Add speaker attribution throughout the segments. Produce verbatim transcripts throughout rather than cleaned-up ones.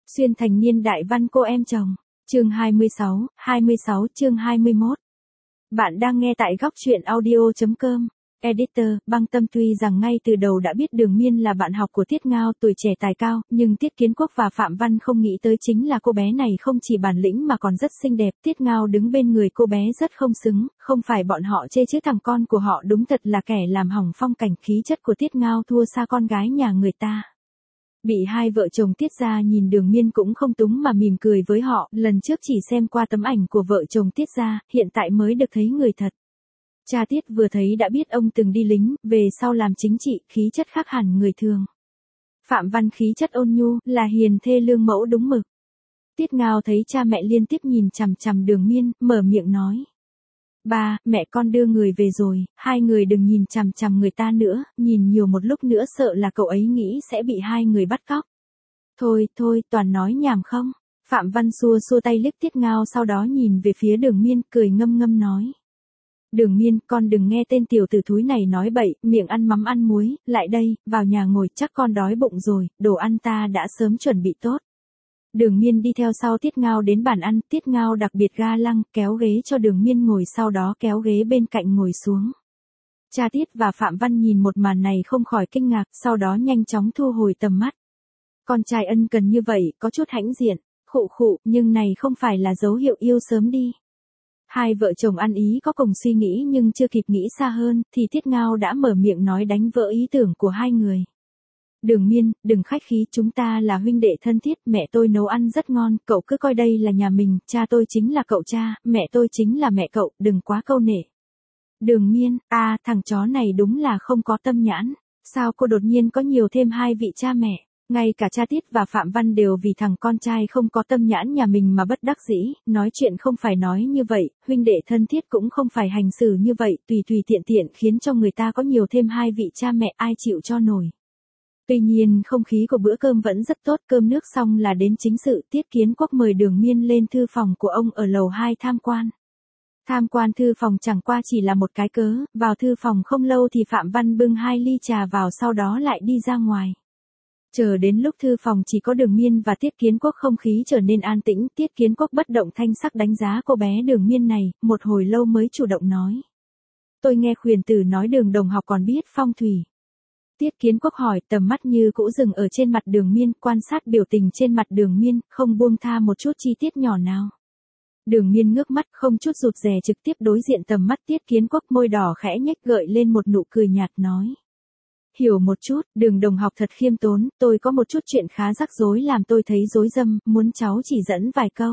Speaker 1: Xuyên thành niên đại văn cô em chồng. Chương hai mươi sáu, hai mươi sáu chương hai mươi mốt. Bạn đang nghe tại góc truyện audio chấm com. Editor, Băng Tâm tuy rằng ngay từ đầu đã biết Đường Miên là bạn học của Tiết Ngao, tuổi trẻ tài cao, nhưng Tiết Kiến Quốc và Phạm Văn không nghĩ tới chính là cô bé này không chỉ bản lĩnh mà còn rất xinh đẹp. Tiết Ngao đứng bên người cô bé rất không xứng, không phải bọn họ chê chứ thằng con của họ đúng thật là kẻ làm hỏng phong cảnh, khí chất của Tiết Ngao thua xa con gái nhà người ta. Bị hai vợ chồng Tiết gia nhìn Đường Miên cũng không túng mà mỉm cười với họ, lần trước chỉ xem qua tấm ảnh của vợ chồng Tiết gia, hiện tại mới được thấy người thật. Cha Tiết vừa thấy đã biết ông từng đi lính, về sau làm chính trị, khí chất khác hẳn người thường. Phạm Văn khí chất ôn nhu, là hiền thê lương mẫu đúng mực. Tiết Ngao thấy cha mẹ liên tiếp nhìn chằm chằm Đường Miên, mở miệng nói. Ba, mẹ con đưa người về rồi, hai người đừng nhìn chằm chằm người ta nữa, nhìn nhiều một lúc nữa sợ là cậu ấy nghĩ sẽ bị hai người bắt cóc. Thôi, thôi, toàn nói nhảm không? Phạm Văn xua xua tay liếc Tiết Ngao sau đó nhìn về phía Đường Miên, cười ngâm ngâm nói. Đường Miên, con đừng nghe tên tiểu tử thúi này nói bậy, miệng ăn mắm ăn muối, lại đây, vào nhà ngồi, chắc con đói bụng rồi, đồ ăn ta đã sớm chuẩn bị tốt. Đường Miên đi theo sau Tiết Ngao đến bàn ăn, Tiết Ngao đặc biệt ga lăng, kéo ghế cho Đường Miên ngồi, sau đó kéo ghế bên cạnh ngồi xuống. Cha Tiết và Phạm Văn nhìn một màn này không khỏi kinh ngạc, sau đó nhanh chóng thu hồi tầm mắt. Con trai ân cần như vậy, có chút hãnh diện, khụ khụ, nhưng này không phải là dấu hiệu yêu sớm đi. Hai vợ chồng ăn ý có cùng suy nghĩ nhưng chưa kịp nghĩ xa hơn, thì Tiết Ngao đã mở miệng nói đánh vỡ ý tưởng của hai người. Đường Miên, đừng khách khí, chúng ta là huynh đệ thân thiết, mẹ tôi nấu ăn rất ngon, cậu cứ coi đây là nhà mình, cha tôi chính là cậu cha, mẹ tôi chính là mẹ cậu, đừng quá câu nệ. Đường Miên, à, thằng chó này đúng là không có tâm nhãn, sao cô đột nhiên có nhiều thêm hai vị cha mẹ? Ngay cả cha Tiết và Phạm Văn đều vì thằng con trai không có tâm nhãn nhà mình mà bất đắc dĩ, nói chuyện không phải nói như vậy, huynh đệ thân thiết cũng không phải hành xử như vậy, tùy tùy tiện tiện khiến cho người ta có nhiều thêm hai vị cha mẹ, ai chịu cho nổi. Tuy nhiên không khí của bữa cơm vẫn rất tốt, cơm nước xong là đến chính sự. Tiết Kiến Quốc mời Đường Miên lên thư phòng của ông ở lầu hai tham quan. Tham quan thư phòng chẳng qua chỉ là một cái cớ, vào thư phòng không lâu thì Phạm Văn bưng hai ly trà vào, sau đó lại đi ra ngoài. Chờ đến lúc thư phòng chỉ có Đường Miên và Tiết Kiến Quốc, không khí trở nên an tĩnh. Tiết Kiến Quốc bất động thanh sắc đánh giá cô bé Đường Miên này, một hồi lâu mới chủ động nói. Tôi nghe khuyển tử nói Đường đồng học còn biết phong thủy. Tiết Kiến Quốc hỏi, tầm mắt như cũ dừng ở trên mặt Đường Miên, quan sát biểu tình trên mặt Đường Miên, không buông tha một chút chi tiết nhỏ nào. Đường Miên ngước mắt, không chút rụt rè trực tiếp đối diện tầm mắt Tiết Kiến Quốc, môi đỏ khẽ nhếch gợi lên một nụ cười nhạt nói. Hiểu một chút, Đường đồng học thật khiêm tốn, tôi có một chút chuyện khá rắc rối làm tôi thấy rối râm, muốn cháu chỉ dẫn vài câu.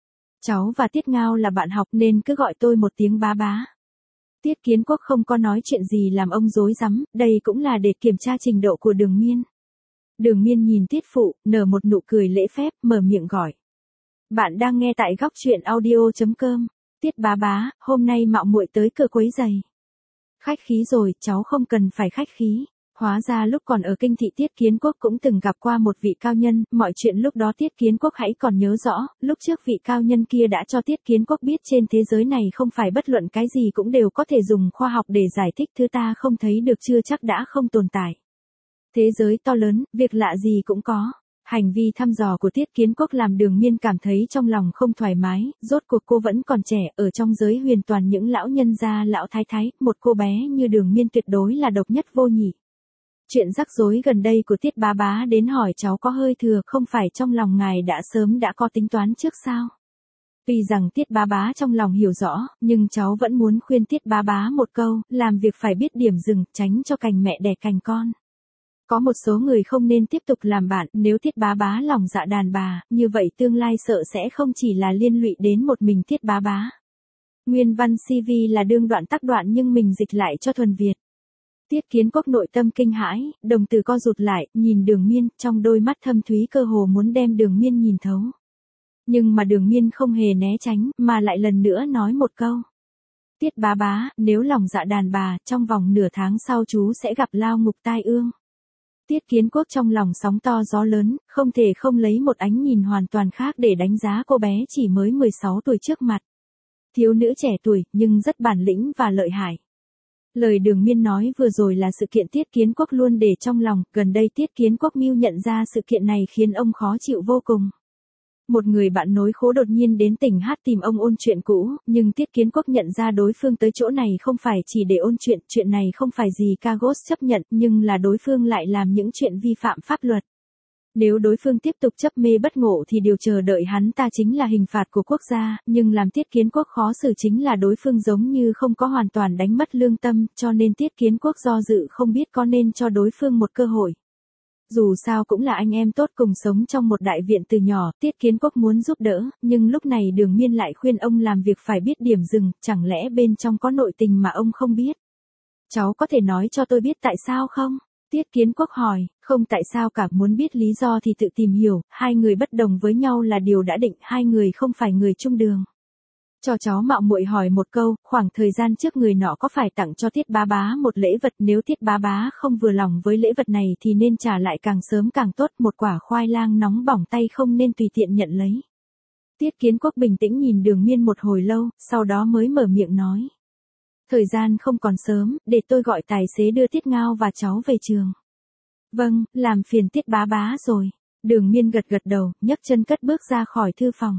Speaker 1: Cháu và Tiết Ngao là bạn học nên cứ gọi tôi một tiếng bá bá. Tiết Kiến Quốc không có nói chuyện gì làm ông rối rắm, đây cũng là để kiểm tra trình độ của Đường Miên. Đường Miên nhìn Tiết phụ, nở một nụ cười lễ phép, mở miệng gọi. Bạn đang nghe tại góc truyện audio chấm com. Tiết bá bá, hôm nay mạo muội tới cửa quấy giày. Khách khí rồi, cháu không cần phải khách khí. Hóa ra lúc còn ở kinh thị Tiết Kiến Quốc cũng từng gặp qua một vị cao nhân, mọi chuyện lúc đó Tiết Kiến Quốc hãy còn nhớ rõ, lúc trước vị cao nhân kia đã cho Tiết Kiến Quốc biết trên thế giới này không phải bất luận cái gì cũng đều có thể dùng khoa học để giải thích, thứ ta không thấy được chưa chắc đã không tồn tại. Thế giới to lớn, việc lạ gì cũng có. Hành vi thăm dò của Tiết Kiến Quốc làm Đường Miên cảm thấy trong lòng không thoải mái, rốt cuộc cô vẫn còn trẻ, ở trong giới huyền toàn những lão nhân gia lão thái thái, một cô bé như Đường Miên tuyệt đối là độc nhất vô nhị. Chuyện rắc rối gần đây của Tiết bá bá đến hỏi cháu có hơi thừa, không phải trong lòng ngài đã sớm đã có tính toán trước sao? Tuy rằng Tiết bá bá trong lòng hiểu rõ, nhưng cháu vẫn muốn khuyên Tiết bá bá một câu, làm việc phải biết điểm dừng, tránh cho cành mẹ đẻ cành con. Có một số người không nên tiếp tục làm bạn, nếu Tiết bá bá lòng dạ đàn bà, như vậy tương lai sợ sẽ không chỉ là liên lụy đến một mình Tiết bá bá. Nguyên văn xê vê là đương đoạn tắc đoạn nhưng mình dịch lại cho thuần Việt. Tiết Kiến Quốc nội tâm kinh hãi, đồng tử co rụt lại, nhìn Đường Miên, trong đôi mắt thâm thúy cơ hồ muốn đem Đường Miên nhìn thấu. Nhưng mà Đường Miên không hề né tránh, mà lại lần nữa nói một câu. Tiết bá bá, nếu lòng dạ đàn bà, trong vòng nửa tháng sau chú sẽ gặp lao ngục tai ương. Tiết Kiến Quốc trong lòng sóng to gió lớn, không thể không lấy một ánh nhìn hoàn toàn khác để đánh giá cô bé chỉ mới mười sáu tuổi trước mặt. Thiếu nữ trẻ tuổi, nhưng rất bản lĩnh và lợi hại. Lời Đường Miên nói vừa rồi là sự kiện Tiết Kiến Quốc luôn để trong lòng, gần đây Tiết Kiến Quốc mưu nhận ra sự kiện này khiến ông khó chịu vô cùng. Một người bạn nối khố đột nhiên đến tỉnh hát tìm ông ôn chuyện cũ, nhưng Tiết Kiến Quốc nhận ra đối phương tới chỗ này không phải chỉ để ôn chuyện, chuyện này không phải gì Cagos chấp nhận, nhưng là đối phương lại làm những chuyện vi phạm pháp luật. Nếu đối phương tiếp tục chấp mê bất ngộ thì điều chờ đợi hắn ta chính là hình phạt của quốc gia, nhưng làm Tiết Kiến Quốc khó xử chính là đối phương giống như không có hoàn toàn đánh mất lương tâm, cho nên Tiết Kiến Quốc do dự không biết có nên cho đối phương một cơ hội. Dù sao cũng là anh em tốt cùng sống trong một đại viện từ nhỏ, Tiết Kiến Quốc muốn giúp đỡ, nhưng lúc này Đường Miên lại khuyên ông làm việc phải biết điểm dừng, chẳng lẽ bên trong có nội tình mà ông không biết. Cháu có thể nói cho tôi biết tại sao không? Tiết Kiến Quốc hỏi, không tại sao cả, muốn biết lý do thì tự tìm hiểu, hai người bất đồng với nhau là điều đã định, hai người không phải người chung đường. Cho cháu mạo muội hỏi một câu, khoảng thời gian trước người nọ có phải tặng cho Tiết bá bá một lễ vật, nếu Tiết bá bá không vừa lòng với lễ vật này thì nên trả lại càng sớm càng tốt, một quả khoai lang nóng bỏng tay không nên tùy tiện nhận lấy. Tiết Kiến Quốc bình tĩnh nhìn Đường Miên một hồi lâu, sau đó mới mở miệng nói. Thời gian không còn sớm, để tôi gọi tài xế đưa Tiết Ngao và cháu về trường. Vâng, làm phiền Tiết bá bá rồi. Đường Miên gật gật đầu, nhấc chân cất bước ra khỏi thư phòng.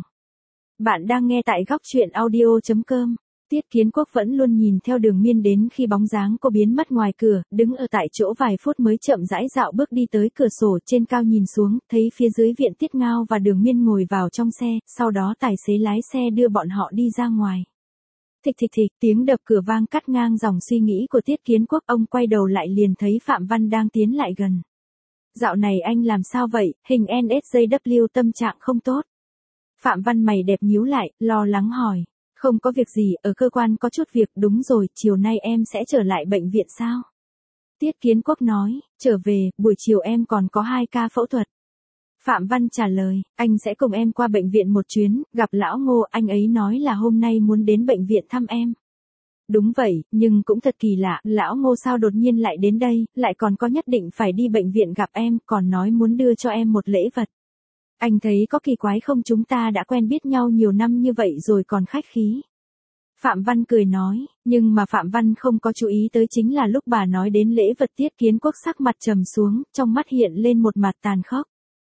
Speaker 1: Bạn đang nghe tại góc truyện audio chấm com. Tiết Kiến Quốc vẫn luôn nhìn theo Đường Miên đến khi bóng dáng cô biến mất ngoài cửa, đứng ở tại chỗ vài phút mới chậm rãi dạo bước đi tới cửa sổ trên cao nhìn xuống, thấy phía dưới viện Tiết Ngao và Đường Miên ngồi vào trong xe, sau đó tài xế lái xe đưa bọn họ đi ra ngoài. Thịch thịch thịch, tiếng đập cửa vang cắt ngang dòng suy nghĩ của Tiết Kiến Quốc, ông quay đầu lại liền thấy Phạm Văn đang tiến lại gần. Dạo này anh làm sao vậy, hình en ét gi vê tâm trạng không tốt. Phạm Văn mày đẹp nhíu lại, lo lắng hỏi. Không có việc gì, ở cơ quan có chút việc, đúng rồi, chiều nay em sẽ trở lại bệnh viện sao? Tiết Kiến Quốc nói, trở về, buổi chiều em còn có hai ca phẫu thuật. Phạm Văn trả lời, anh sẽ cùng em qua bệnh viện một chuyến, gặp lão Ngô, anh ấy nói là hôm nay muốn đến bệnh viện thăm em. Đúng vậy, nhưng cũng thật kỳ lạ, lão Ngô sao đột nhiên lại đến đây, lại còn có nhất định phải đi bệnh viện gặp em, còn nói muốn đưa cho em một lễ vật. Anh thấy có kỳ quái không, chúng ta đã quen biết nhau nhiều năm như vậy rồi còn khách khí. Phạm Văn cười nói, nhưng mà Phạm Văn không có chú ý tới chính là lúc bà nói đến lễ vật, Tiết Kiến Quốc sắc mặt trầm xuống, trong mắt hiện lên một mặt tàn khốc.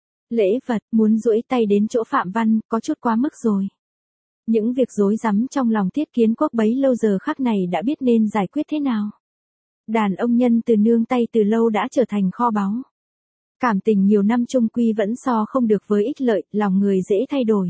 Speaker 1: Lễ vật, muốn duỗi tay đến chỗ Phạm Văn, có chút quá mức rồi. Những việc rối rắm trong lòng Tiết Kiến Quốc bấy lâu giờ khắc này đã biết nên giải quyết thế nào. Đàn ông nhân từ nương tay từ lâu đã trở thành kho báu. Cảm tình nhiều năm chung quy vẫn so không được với ích lợi, lòng người dễ thay đổi.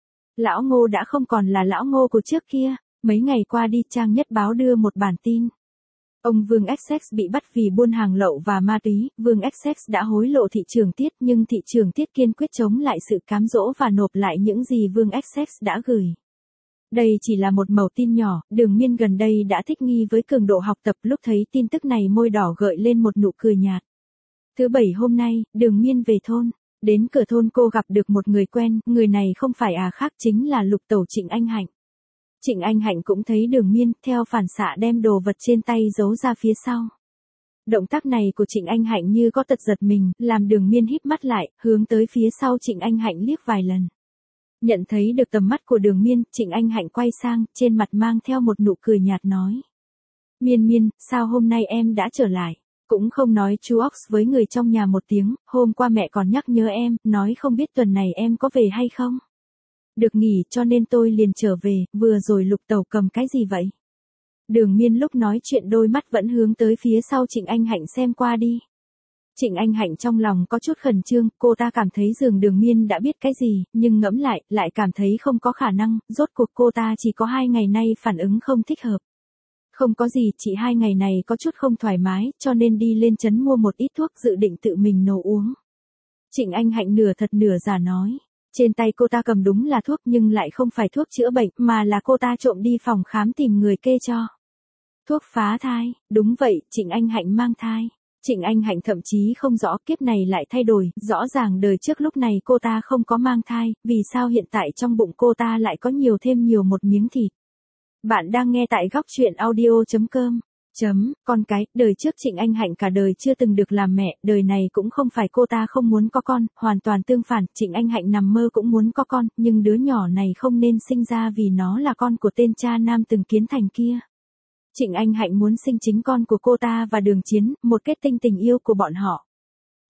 Speaker 1: Lão Ngô đã không còn là lão Ngô của trước kia, mấy ngày qua đi trang nhất báo đưa một bản tin. Ông Vương Essex bị bắt vì buôn hàng lậu và ma túy, Vương Essex đã hối lộ thị trưởng Tiết nhưng thị trưởng Tiết kiên quyết chống lại sự cám dỗ và nộp lại những gì Vương Essex đã gửi. Đây chỉ là một mẩu tin nhỏ, Đường Miên gần đây đã thích nghi với cường độ học tập, lúc thấy tin tức này môi đỏ gợi lên một nụ cười nhạt. Thứ bảy hôm nay, Đường Miên về thôn. Đến cửa thôn cô gặp được một người quen, người này không phải à khác chính là lục tẩu Trịnh Anh Hạnh. Trịnh Anh Hạnh cũng thấy Đường Miên, theo phản xạ đem đồ vật trên tay giấu ra phía sau. Động tác này của Trịnh Anh Hạnh như có tật giật mình, làm Đường Miên híp mắt lại, hướng tới phía sau Trịnh Anh Hạnh liếc vài lần. Nhận thấy được tầm mắt của Đường Miên, Trịnh Anh Hạnh quay sang, trên mặt mang theo một nụ cười nhạt nói. Miên Miên, sao hôm nay em đã trở lại? Cũng không nói chú Ox với người trong nhà một tiếng, hôm qua mẹ còn nhắc nhớ em, nói không biết tuần này em có về hay không? Được nghỉ cho nên tôi liền trở về, vừa rồi lục tẩu cầm cái gì vậy? Đường Miên lúc nói chuyện đôi mắt vẫn hướng tới phía sau Trịnh Anh Hạnh xem qua đi. Trịnh Anh Hạnh trong lòng có chút khẩn trương, cô ta cảm thấy dường Đường Miên đã biết cái gì, nhưng ngẫm lại, lại cảm thấy không có khả năng, rốt cuộc cô ta chỉ có hai ngày nay phản ứng không thích hợp. Không có gì, chỉ hai ngày này có chút không thoải mái, cho nên đi lên trấn mua một ít thuốc dự định tự mình nấu uống. Trịnh Anh Hạnh nửa thật nửa giả nói. Trên tay cô ta cầm đúng là thuốc nhưng lại không phải thuốc chữa bệnh, mà là cô ta trộm đi phòng khám tìm người kê cho. Thuốc phá thai, đúng vậy, Trịnh Anh Hạnh mang thai. Trịnh Anh Hạnh thậm chí không rõ kiếp này lại thay đổi, rõ ràng đời trước lúc này cô ta không có mang thai, vì sao hiện tại trong bụng cô ta lại có nhiều thêm nhiều một miếng thịt. Bạn đang nghe tại góc truyện audio chấm com. Chấm, con cái, đời trước Trịnh Anh Hạnh cả đời chưa từng được làm mẹ, đời này cũng không phải cô ta không muốn có con, hoàn toàn tương phản, Trịnh Anh Hạnh nằm mơ cũng muốn có con, nhưng đứa nhỏ này không nên sinh ra vì nó là con của tên cha nam từng kiến thành kia. Trịnh Anh Hạnh muốn sinh chính con của cô ta và Đường Chiến, một kết tinh tình yêu của bọn họ.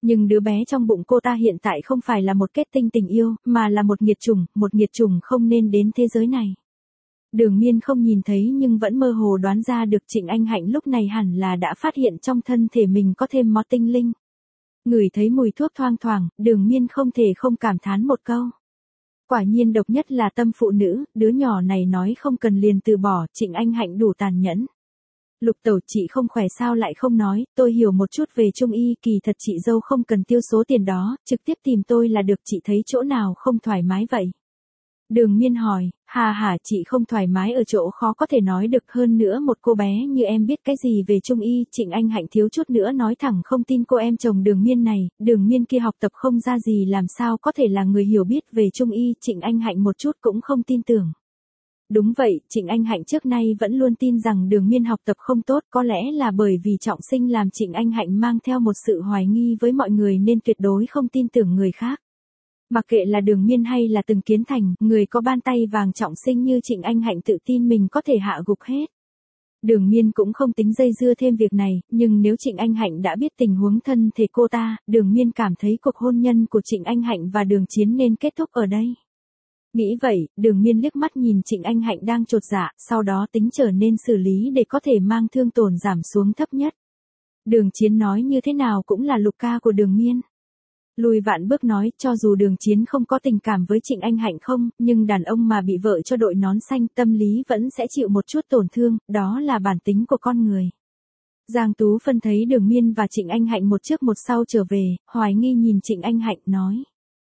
Speaker 1: Nhưng đứa bé trong bụng cô ta hiện tại không phải là một kết tinh tình yêu, mà là một nghiệt chủng, một nghiệt chủng không nên đến thế giới này. Đường Miên không nhìn thấy nhưng vẫn mơ hồ đoán ra được Trịnh Anh Hạnh lúc này hẳn là đã phát hiện trong thân thể mình có thêm mó tinh linh. Ngửi thấy mùi thuốc thoang thoảng, Đường Miên không thể không cảm thán một câu. Quả nhiên độc nhất là tâm phụ nữ, đứa nhỏ này nói không cần liền từ bỏ, Trịnh Anh Hạnh đủ tàn nhẫn. Lục tẩu, chị không khỏe sao lại không nói, tôi hiểu một chút về trung y, kỳ thật chị dâu không cần tiêu số tiền đó, trực tiếp tìm tôi là được, chị thấy chỗ nào không thoải mái vậy? Đường Miên hỏi, hà hà, chị không thoải mái ở chỗ khó có thể nói được, hơn nữa một cô bé như em biết cái gì về trung y. Trịnh Anh Hạnh thiếu chút nữa nói thẳng không tin cô em chồng Đường Miên này, Đường Miên kia học tập không ra gì làm sao có thể là người hiểu biết về trung y, Trịnh Anh Hạnh một chút cũng không tin tưởng. Đúng vậy, Trịnh Anh Hạnh trước nay vẫn luôn tin rằng Đường Miên học tập không tốt, có lẽ là bởi vì trọng sinh làm Trịnh Anh Hạnh mang theo một sự hoài nghi với mọi người nên tuyệt đối không tin tưởng người khác. Mặc kệ là Đường Miên hay là Từng Kiến Thành, người có ban tay vàng trọng sinh như Trịnh Anh Hạnh tự tin mình có thể hạ gục hết. Đường Miên cũng không tính dây dưa thêm việc này, nhưng nếu Trịnh Anh Hạnh đã biết tình huống thân thể cô ta, Đường Miên cảm thấy cuộc hôn nhân của Trịnh Anh Hạnh và Đường Chiến nên kết thúc ở đây. Nghĩ vậy, Đường Miên liếc mắt nhìn Trịnh Anh Hạnh đang chột dạ, sau đó tính trở nên xử lý để có thể mang thương tổn giảm xuống thấp nhất. Đường Chiến nói như thế nào cũng là lục ca của Đường Miên. Lùi vạn bước nói, cho dù Đường Chiến không có tình cảm với Trịnh Anh Hạnh không, nhưng đàn ông mà bị vợ cho đội nón xanh, tâm lý vẫn sẽ chịu một chút tổn thương, đó là bản tính của con người. Giang Tú Phân thấy Đường Miên và Trịnh Anh Hạnh một trước một sau trở về, hoài nghi nhìn Trịnh Anh Hạnh nói.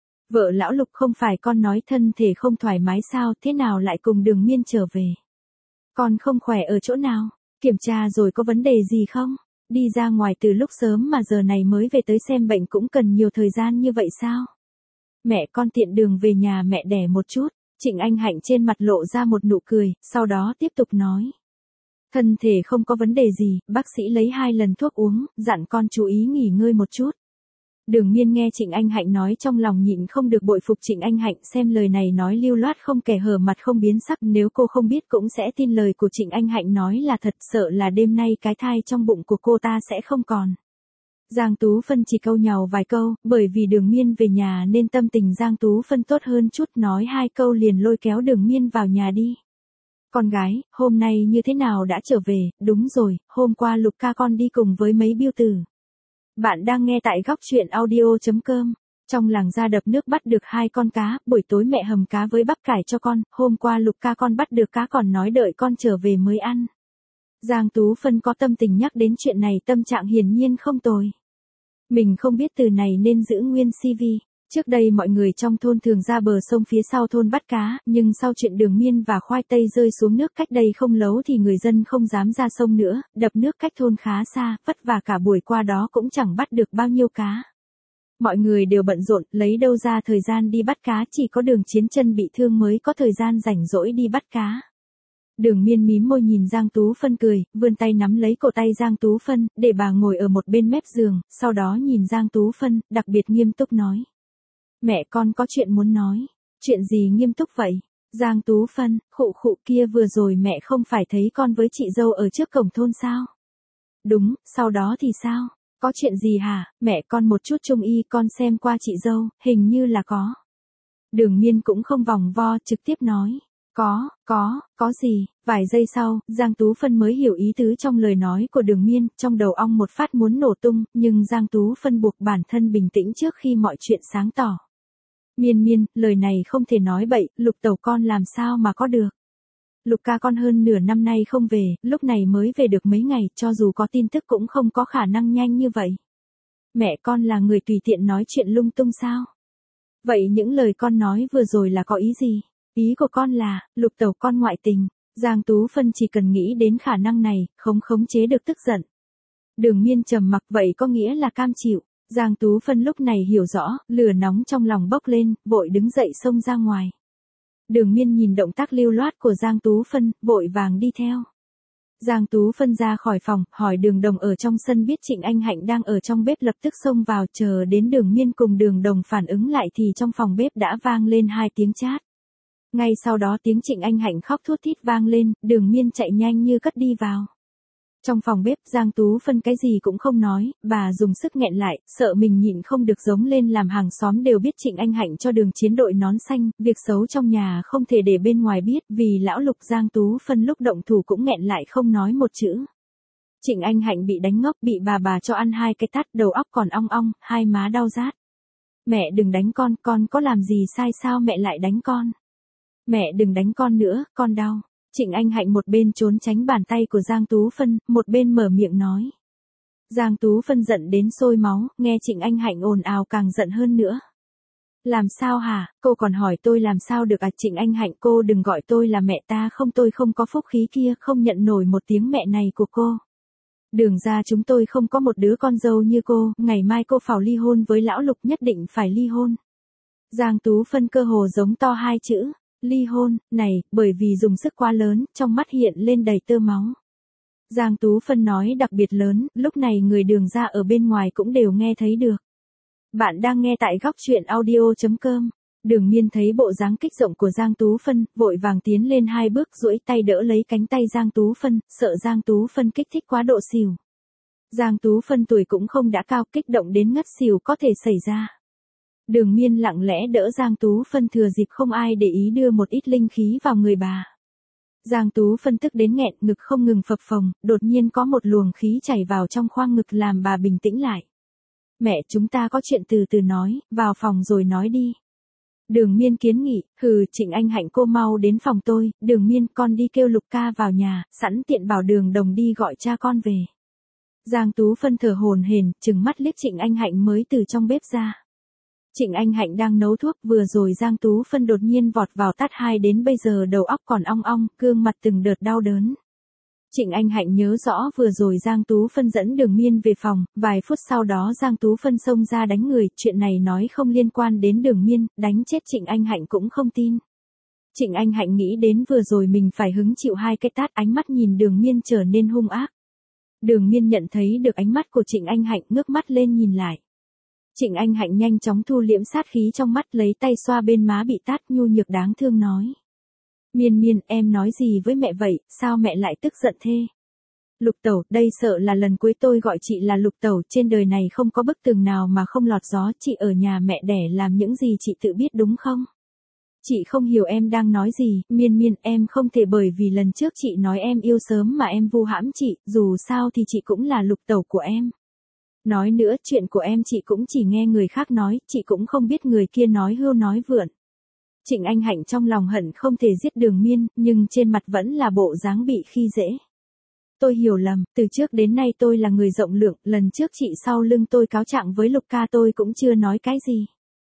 Speaker 1: Vợ lão Lục, không phải con nói thân thể không thoải mái sao, thế nào lại cùng Đường Miên trở về? Con không khỏe ở chỗ nào? Kiểm tra rồi có vấn đề gì không? Đi ra ngoài từ lúc sớm mà giờ này mới về tới xem bệnh cũng cần nhiều thời gian như vậy sao? Mẹ con tiện đường về nhà mẹ đẻ một chút. Trịnh Anh Hạnh trên mặt lộ ra một nụ cười, sau đó tiếp tục nói. Thân thể không có vấn đề gì, bác sĩ lấy hai lần thuốc uống, dặn con chú ý nghỉ ngơi một chút. Đường Miên nghe Trịnh Anh Hạnh nói trong lòng nhịn không được bội phục Trịnh Anh Hạnh, xem lời này nói lưu loát không kẻ hở mặt không biến sắc, nếu cô không biết cũng sẽ tin lời của Trịnh Anh Hạnh nói là thật, sợ là đêm nay cái thai trong bụng của cô ta sẽ không còn. Giang Tú Phân chỉ câu nhàu vài câu, bởi vì Đường Miên về nhà nên tâm tình Giang Tú Phân tốt hơn chút, nói hai câu liền lôi kéo Đường Miên vào nhà đi. Con gái, hôm nay như thế nào đã trở về? Đúng rồi, hôm qua Lục ca con đi cùng với mấy biêu tử. Bạn đang nghe tại góc truyện audio chấm com. Trong làng ra đập nước bắt được hai con cá, buổi tối mẹ hầm cá với bắp cải cho con, hôm qua Lục ca con bắt được cá còn nói đợi con trở về mới ăn. Giang Tú Phân có tâm tình nhắc đến chuyện này, tâm trạng hiển nhiên không tồi. Mình không biết từ này nên giữ nguyên xê vê. Trước đây mọi người trong thôn thường ra bờ sông phía sau thôn bắt cá, nhưng sau chuyện Đường Miên và khoai tây rơi xuống nước cách đây không lâu thì người dân không dám ra sông nữa, đập nước cách thôn khá xa, vất vả cả buổi qua đó cũng chẳng bắt được bao nhiêu cá. Mọi người đều bận rộn, lấy đâu ra thời gian đi bắt cá, chỉ có Đường Chiến chân bị thương mới có thời gian rảnh rỗi đi bắt cá. Đường Miên mím môi nhìn Giang Tú Phân cười, vươn tay nắm lấy cổ tay Giang Tú Phân, để bà ngồi ở một bên mép giường, sau đó nhìn Giang Tú Phân, đặc biệt nghiêm túc nói. Mẹ con có chuyện muốn nói. Chuyện gì nghiêm túc vậy? Giang Tú Phân, khụ khụ, kia vừa rồi mẹ không phải thấy con với chị dâu ở trước cổng thôn sao? Đúng, sau đó thì sao? Có chuyện gì hả? Mẹ con một chút trung y, con xem qua chị dâu, hình như là có. Đường Miên cũng không vòng vo, trực tiếp nói. Có, có, có gì? Vài giây sau, Giang Tú Phân mới hiểu ý tứ trong lời nói của Đường Miên, trong đầu ong một phát muốn nổ tung, nhưng Giang Tú Phân buộc bản thân bình tĩnh trước khi mọi chuyện sáng tỏ. Miên Miên, lời này không thể nói bậy, Lục tẩu con làm sao mà có được. Lục ca con hơn nửa năm nay không về, lúc này mới về được mấy ngày, cho dù có tin tức cũng không có khả năng nhanh như vậy. Mẹ con là người tùy tiện nói chuyện lung tung sao? Vậy những lời con nói vừa rồi là có ý gì? Ý của con là, Lục tẩu con ngoại tình. Giang Tú Phân chỉ cần nghĩ đến khả năng này, không khống chế được tức giận. Đường Miên trầm mặc, vậy có nghĩa là cam chịu. Giang Tú Phân lúc này hiểu rõ, lửa nóng trong lòng bốc lên, vội đứng dậy xông ra ngoài. Đường Miên nhìn động tác lưu loát của Giang Tú Phân, vội vàng đi theo. Giang Tú Phân ra khỏi phòng, hỏi Đường Đồng ở trong sân biết Trịnh Anh Hạnh đang ở trong bếp, lập tức xông vào, chờ đến Đường Miên cùng Đường Đồng phản ứng lại thì trong phòng bếp đã vang lên hai tiếng chát. Ngay sau đó tiếng Trịnh Anh Hạnh khóc thút thít vang lên, Đường Miên chạy nhanh như cất đi vào. Trong phòng bếp, Giang Tú Phân cái gì cũng không nói, bà dùng sức nghẹn lại, sợ mình nhịn không được giống lên làm hàng xóm đều biết Trịnh Anh Hạnh cho Đường Chiến đội nón xanh, việc xấu trong nhà không thể để bên ngoài biết, vì lão Lục Giang Tú Phân lúc động thủ cũng nghẹn lại không nói một chữ. Trịnh Anh Hạnh bị đánh ngốc, bị bà bà cho ăn hai cái tát, đầu óc còn ong ong, hai má đau rát. Mẹ đừng đánh con, con có làm gì sai sao mẹ lại đánh con? Mẹ đừng đánh con nữa, con đau. Trịnh Anh Hạnh một bên trốn tránh bàn tay của Giang Tú Phân, một bên mở miệng nói. Giang Tú Phân giận đến sôi máu, nghe Trịnh Anh Hạnh ồn ào càng giận hơn nữa. Làm sao hả, cô còn hỏi tôi làm sao được à? Trịnh Anh Hạnh, cô đừng gọi tôi là mẹ, ta không, tôi không có phúc khí kia, không nhận nổi một tiếng mẹ này của cô. Đường ra chúng tôi không có một đứa con dâu như cô, ngày mai cô phải ly hôn với lão Lục, nhất định phải ly hôn. Giang Tú Phân cơ hồ giống to hai chữ. Ly hôn, này, bởi vì dùng sức quá lớn, trong mắt hiện lên đầy tơ máu. Giang Tú Phân nói đặc biệt lớn, lúc này người Đường ra ở bên ngoài cũng đều nghe thấy được. Bạn đang nghe tại góc truyện audio chấm com. Đường Miên thấy bộ dáng kích động của Giang Tú Phân, vội vàng tiến lên hai bước duỗi tay đỡ lấy cánh tay Giang Tú Phân, sợ Giang Tú Phân kích thích quá độ xỉu. Giang Tú Phân tuổi cũng không đã cao, kích động đến ngất xỉu có thể xảy ra. Đường Miên lặng lẽ đỡ Giang Tú Phân, thừa dịp không ai để ý đưa một ít linh khí vào người bà. Giang Tú Phân tức đến nghẹn, ngực không ngừng phập phồng, đột nhiên có một luồng khí chảy vào trong khoang ngực làm bà bình tĩnh lại. Mẹ, chúng ta có chuyện từ từ nói, vào phòng rồi nói đi. Đường Miên kiến nghị, hừ, Trịnh Anh Hạnh cô mau đến phòng tôi, Đường Miên con đi kêu Lục ca vào nhà, sẵn tiện bảo Đường Đồng đi gọi cha con về. Giang Tú Phân thở hổn hển, trừng mắt liếc Trịnh Anh Hạnh mới từ trong bếp ra. Trịnh Anh Hạnh đang nấu thuốc, vừa rồi Giang Tú Phân đột nhiên vọt vào tát hai, đến bây giờ đầu óc còn ong ong, gương mặt từng đợt đau đớn. Trịnh Anh Hạnh nhớ rõ vừa rồi Giang Tú Phân dẫn Đường Miên về phòng, vài phút sau đó Giang Tú Phân xông ra đánh người, chuyện này nói không liên quan đến Đường Miên, đánh chết Trịnh Anh Hạnh cũng không tin. Trịnh Anh Hạnh nghĩ đến vừa rồi mình phải hứng chịu hai cái tát, ánh mắt nhìn Đường Miên trở nên hung ác. Đường Miên nhận thấy được ánh mắt của Trịnh Anh Hạnh, ngước mắt lên nhìn lại. Trịnh Anh Hạnh nhanh chóng thu liễm sát khí trong mắt, lấy tay xoa bên má bị tát, nhu nhược đáng thương nói. Miên Miên, em nói gì với mẹ vậy, sao mẹ lại tức giận thế? Lục tẩu, đây sợ là lần cuối tôi gọi chị là Lục tẩu, trên đời này không có bức tường nào mà không lọt gió, chị ở nhà mẹ đẻ làm những gì chị tự biết đúng không? Chị không hiểu em đang nói gì, Miên Miên, em không thể bởi vì lần trước chị nói em yêu sớm mà em vu hãm chị, dù sao thì chị cũng là Lục tẩu của em. Nói nữa, chuyện của em chị cũng chỉ nghe người khác nói, chị cũng không biết người kia nói hưu nói vượn. Trịnh Anh Hạnh trong lòng hận không thể giết Đường Miên, nhưng trên mặt vẫn là bộ dáng bị khi dễ. Tôi hiểu lầm, từ trước đến nay tôi là người rộng lượng, lần trước chị sau lưng tôi cáo trạng với Lục ca tôi cũng chưa nói cái gì.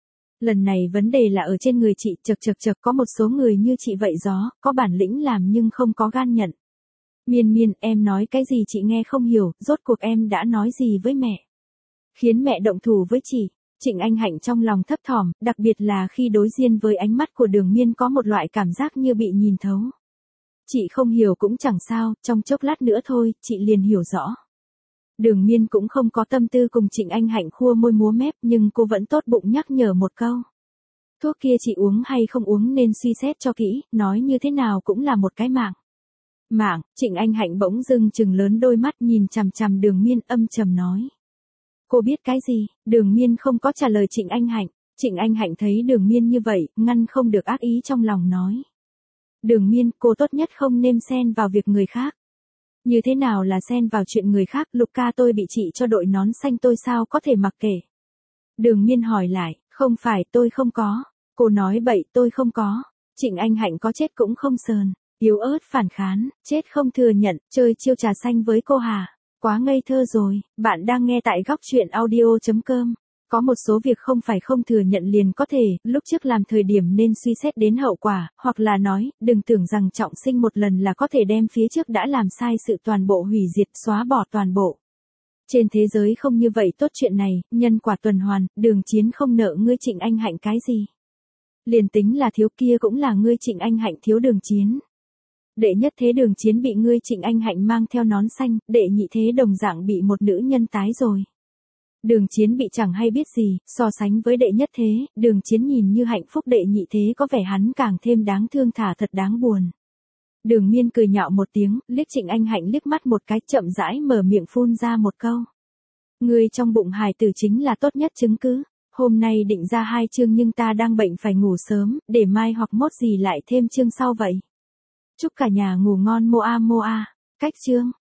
Speaker 1: Lần này vấn đề là ở trên người chị, chật chật chật, có một số người như chị vậy gió, có bản lĩnh làm nhưng không có gan nhận. Miên Miên, em nói cái gì chị nghe không hiểu, rốt cuộc em đã nói gì với mẹ? Khiến mẹ động thủ với chị. Trịnh Anh Hạnh trong lòng thấp thỏm, đặc biệt là khi đối diện với ánh mắt của Đường Miên có một loại cảm giác như bị nhìn thấu. Chị không hiểu cũng chẳng sao, trong chốc lát nữa thôi, chị liền hiểu rõ. Đường Miên cũng không có tâm tư cùng Trịnh Anh Hạnh khua môi múa mép, nhưng cô vẫn tốt bụng nhắc nhở một câu. Thuốc kia chị uống hay không uống nên suy xét cho kỹ, nói như thế nào cũng là một cái mạng. Mạng, Trịnh Anh Hạnh bỗng dưng trừng lớn đôi mắt nhìn chằm chằm Đường Miên, âm trầm nói. Cô biết cái gì? Đường Miên không có trả lời Trịnh Anh Hạnh. Trịnh Anh Hạnh thấy Đường Miên như vậy, ngăn không được ác ý trong lòng nói. Đường Miên, cô tốt nhất không nên xen vào việc người khác. Như thế nào là xen vào chuyện người khác, Lục ca tôi bị chị cho đội nón xanh tôi sao có thể mặc kệ. Đường Miên hỏi lại, không phải tôi không có. Cô nói bậy, tôi không có. Trịnh Anh Hạnh có chết cũng không sờn. Yếu ớt phản kháng, chết không thừa nhận, chơi chiêu trà xanh với cô hả? Quá ngây thơ rồi, bạn đang nghe tại góc truyện audio chấm com. Có một số việc không phải không thừa nhận liền có thể, lúc trước làm thời điểm nên suy xét đến hậu quả, hoặc là nói, đừng tưởng rằng trọng sinh một lần là có thể đem phía trước đã làm sai sự toàn bộ hủy diệt, xóa bỏ toàn bộ. Trên thế giới không như vậy tốt, chuyện này, nhân quả tuần hoàn, Đường Chiến không nợ ngươi Trịnh Anh Hạnh cái gì. Liền tính là thiếu kia cũng là ngươi Trịnh Anh Hạnh thiếu Đường Chiến. Đệ nhất thế Đường Chiến bị ngươi Trịnh Anh Hạnh mang theo nón xanh, đệ nhị thế đồng dạng bị một nữ nhân tái rồi. Đường Chiến bị chẳng hay biết gì, so sánh với đệ nhất thế, Đường Chiến nhìn như hạnh phúc, đệ nhị thế có vẻ hắn càng thêm đáng thương thả thật đáng buồn. Đường Miên cười nhạo một tiếng, liếc Trịnh Anh Hạnh liếc mắt một cái, chậm rãi mở miệng phun ra một câu. Ngươi trong bụng hài tử chính là tốt nhất chứng cứ. Hôm nay định ra hai chương nhưng ta đang bệnh phải ngủ sớm, để mai hoặc mốt gì lại thêm chương sau vậy. Chúc cả nhà ngủ ngon moa moa. Cách chương.